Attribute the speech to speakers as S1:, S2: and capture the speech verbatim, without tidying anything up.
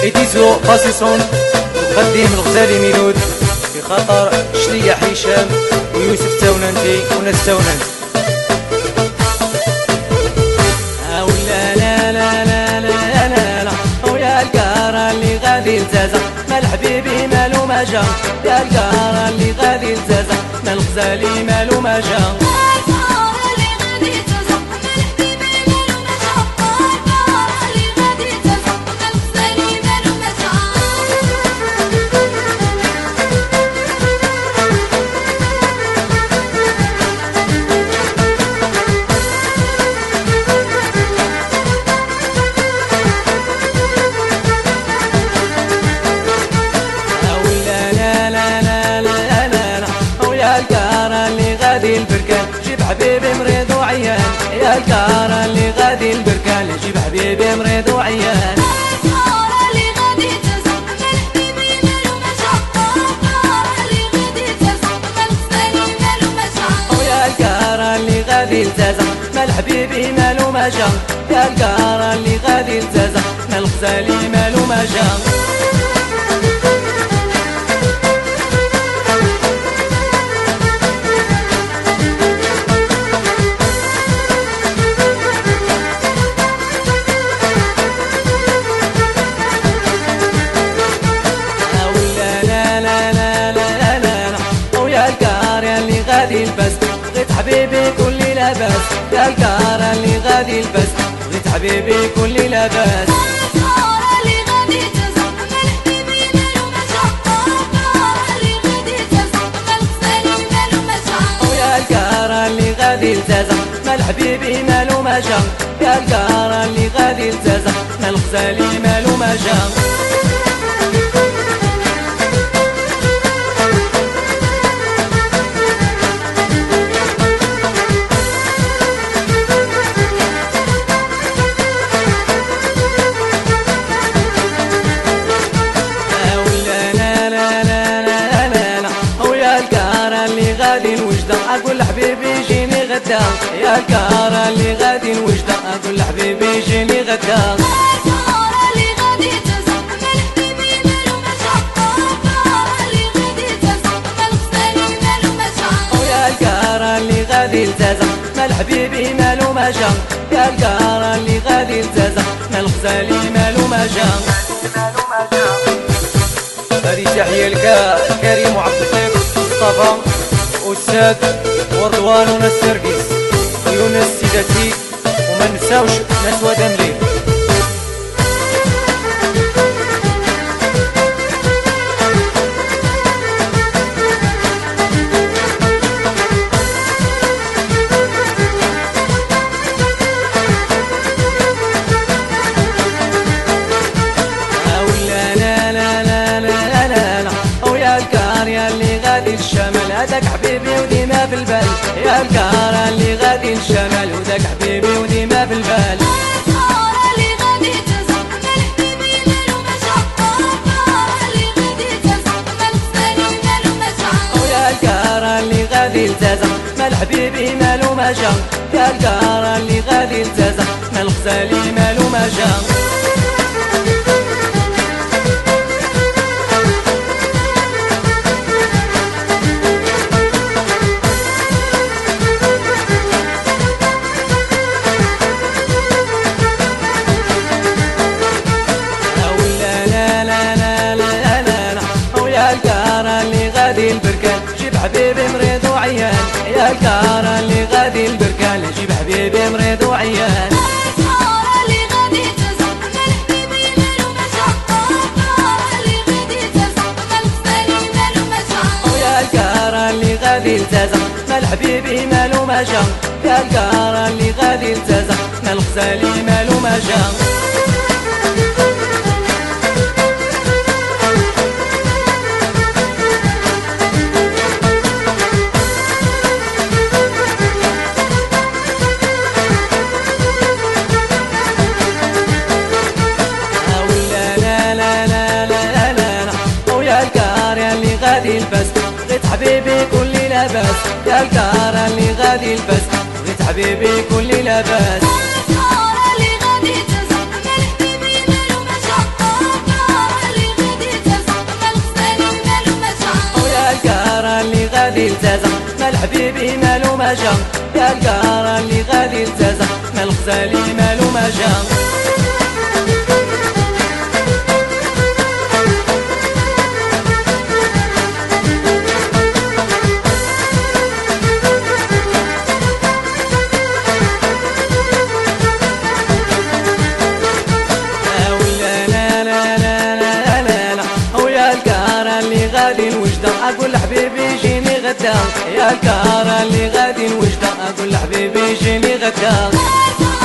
S1: إديزو باصيصون وقديم الغزالي ميلود في خطر شلية حيشام ويوسف تاوننتي وناس تاوننت.
S2: ولا لا لا لا لا لا لا ويا القارة اللي غادي لزازة مال حبيبي مالو ما جا، يا القارة اللي غادي لزازة مال غزالي مالو ما جا. جيب حبيبي مريض وعيان، يا الكارة اللي غادي البركان جيب حبيبي مريض وعيان. ويا الكارة اللي غادي لزازة مال حبيبي مالو ما جا، يا الكارة اللي غادي لزازة مال غزالي مالو ما جا. بغيت حبيبي كل لاباس، يا الكارة اللي غادي البس بغيت حبيبي كل لاباس. ويا الكارة اللي غادي لزازة مال حبيبي مالو ما جا، يا الكارة اللي غادي لزازة مال غزالي مالو ما جا. أقول لحبيبي جيني غدا، يا الكارة اللي غادي الوجدة أقول لحبيبي جيني غدا. ويا الكارة اللي غادي لزازة مال حبيبي مالو ما جا، يا الكارة اللي غادي لزازة مال غزالي مالو ما جا.
S1: هذه تحية لكريم وعبد اللطيف مصطفى وساد ورضوان وناس سرقيس ويونس سيداتي وما نساوش ناس ودملي.
S2: هذاك حبيبي وديما في البال، يا الكارة اللي غادي الشمال وذاك حبيبي وديما في البال. ويا الكارة اللي غادي لزازة مال حبيبي مالو ما جا، يا الكارة اللي غادي لزازة مال غزالي مالو ما جا. جيب حبيبي مريض وعيان، يا الكارة اللي غادي البركان جيب حبيبي مريض وعيان. ويا الكارة اللي غادي لزازة مال حبيبي مالو ما جا، يا الكارة اللي غادي لزازة مال غزالي مالو ما جا. ويا الكارة اللي غادي لزازة مال حبيبي مالو ما جا، يا الكارة اللي غادي لزازة مال غزالي مالو ما جا. ويا الكارة اللي غادي لزازة مال حبيبي مالو ما جا، يا الكارة اللي غادي لزازة مال غزالي مالو ما جا. حبيبي كل لاباس، يا الكارة اللي غادي البس بغيت حبيبي كل لاباس. ما جا، يا القارة اللي غادي لتازا ما الغزالي مالو ما جا. أقول لحبيبي جيني غدا، يا الكارة اللي غادي الوجدة، أقول لحبيبي جيني غدا.